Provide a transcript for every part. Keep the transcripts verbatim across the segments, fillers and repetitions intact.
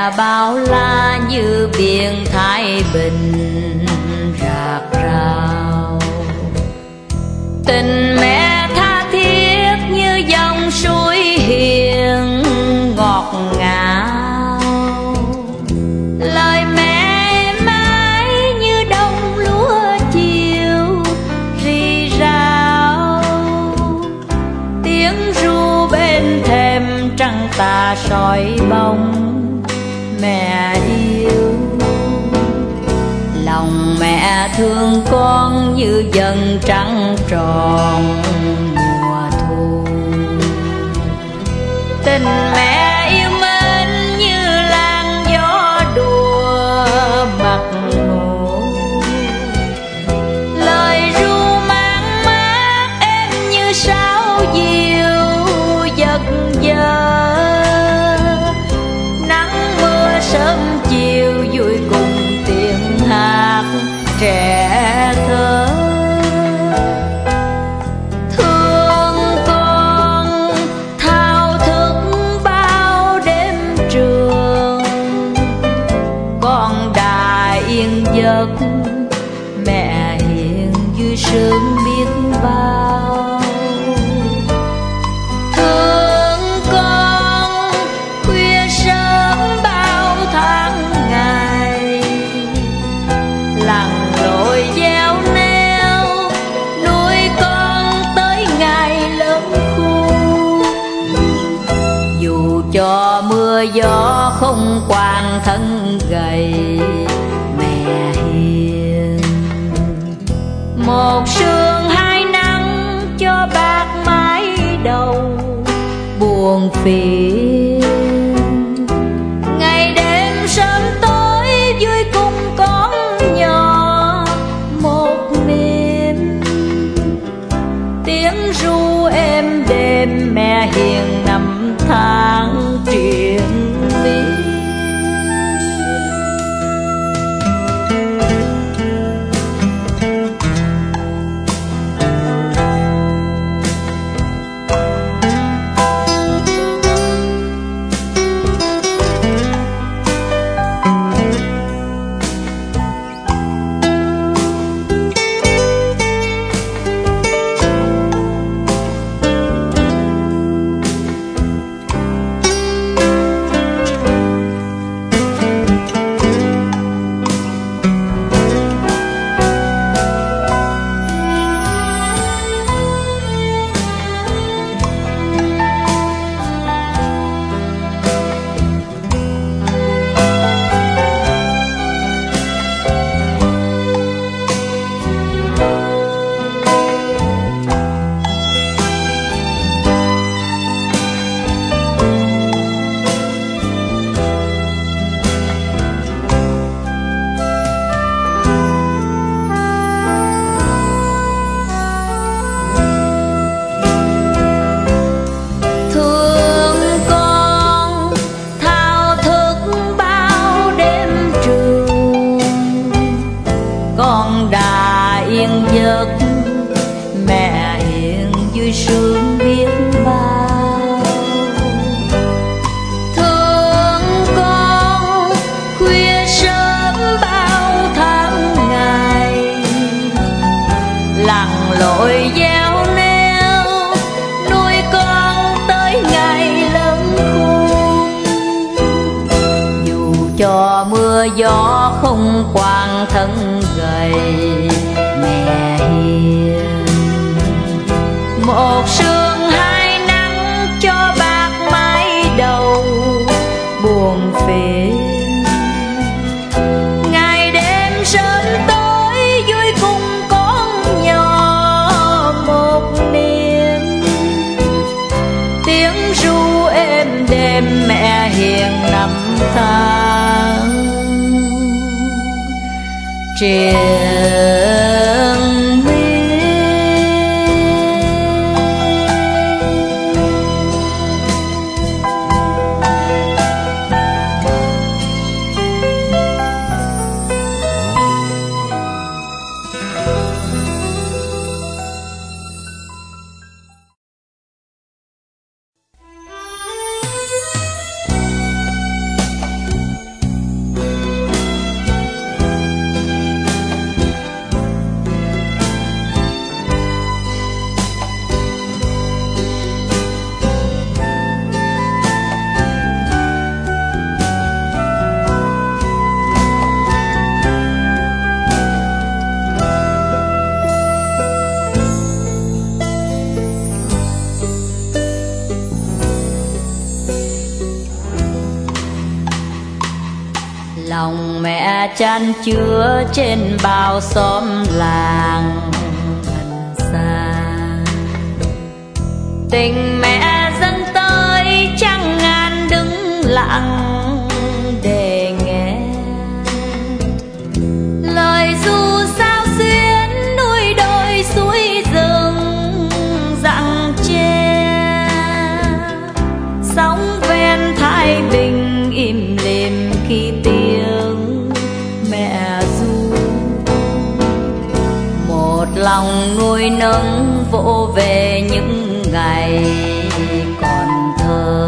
bao la như biển Thái Bình rạc rào. Tình mẹ tha thiết như dòng suối hiền ngọt ngào. Lời mẹ mãi như đồng lúa chiều rì rào. Tiếng ru bên thềm trăng tà soi bóng mẹ yêu. Lòng mẹ thương con như dần trăng tròn mùa thu. Tình mẹ yêu mến như làn gió đùa mặt hồ. Lời ru mang mát em như sáo diều giật giờ. Nắng mưa sớm chiều vui cùng tiếng hát trẻ thơ. Thương con thao thức bao đêm trường. Con đã yên giấc mẹ hiền vui sướng biết bao. Thương con khuya sớm bao tháng ngày. Lặn lội gieo neo nuôi con tới ngày lớn khôn. Dù cho mưa gió không quản thân gầy mẹ hiền. Một sương hai nắng cho bạc mái đầu buồn phiền. Ngày đêm sớm tối vui cùng con nhỏ một niềm. Tiếng ru êm đêm mẹ hiền năm tháng triền miên. Mẹ hiền vui sướng biết bao. Thương con khuya sớm bao tháng ngày. Lặn lội gieo neo nuôi con tới ngày lớn khôn. Dù cho mưa gió không quản thân gầy mẹ hiền. Một sương hai nắng cho bạc mái đầu buồn phiền. Ngày đêm sớm tối vui cùng con nhỏ một niềm. Tiếng ru êm đêm mẹ hiền năm tháng triền miên. chan chứa trên bao xóm làng xa. Tình mẹ dâng tới trăng ngàn đứng lặng để nghe lời ru sao xuyến núi đồi suối rừng rặng tre. Sóng ven Thái Bình im lìm khi tiếng mẹ ru. Một lòng nuôi nấng vỗ về những ngày còn thơ.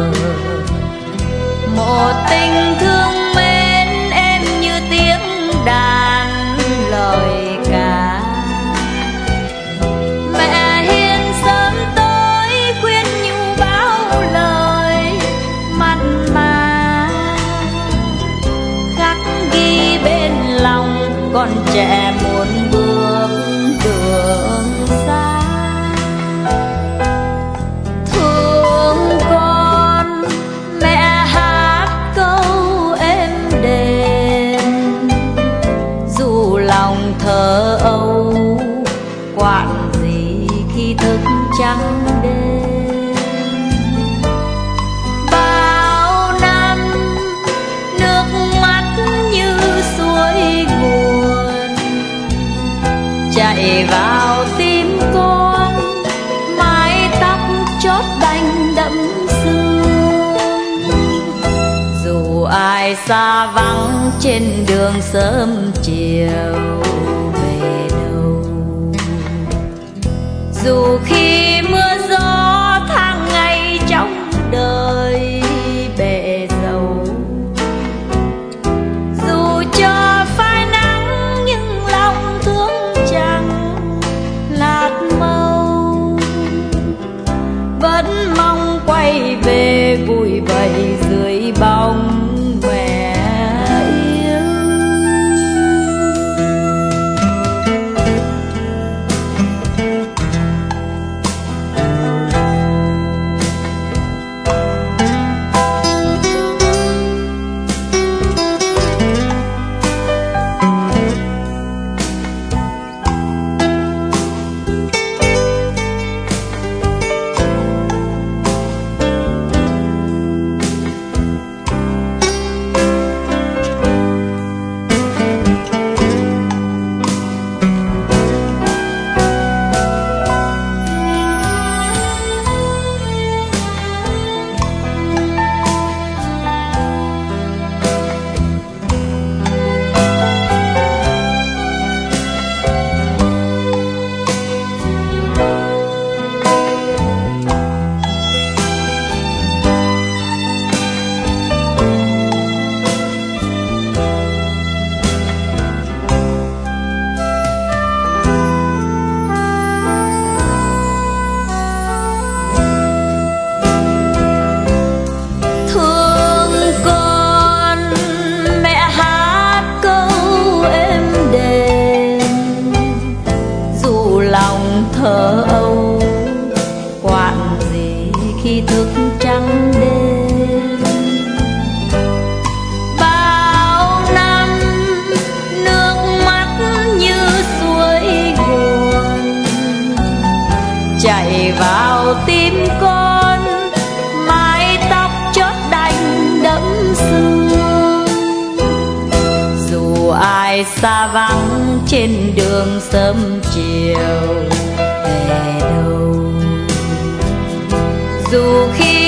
Một tình thương mến em như tiếng đàn lời ca. Mẹ hiền sớm tối khuyên nhủ bao lời mặn mà, khắc ghi bên lòng con trẻ muốn bước đường xa. Thương con mẹ hát câu êm đềm, dù lòng thơ âu quản gì khi thức trắng đêm. Bao năm nước mắt như suối nguồn chạy vào tim con, mái tóc chót đành đẫm sương. Dù ai xa vắng trên đường sớm chiều về đâu, dù khi mưa gió tháng ngày trong đời bể dầu, dù cho phai nắng nhưng lòng thương chẳng lạt màu, vẫn mong quay về vui vầy dưới bóng mẹ yêu. Thơ âu quản gì khi thức trắng đêm. Bao năm nước mắt như suối nguồn chạy vào tim con, mái tóc chót đành đẫm sương. Dù ai xa vắng trên đường sớm chiều về đâu, dù khi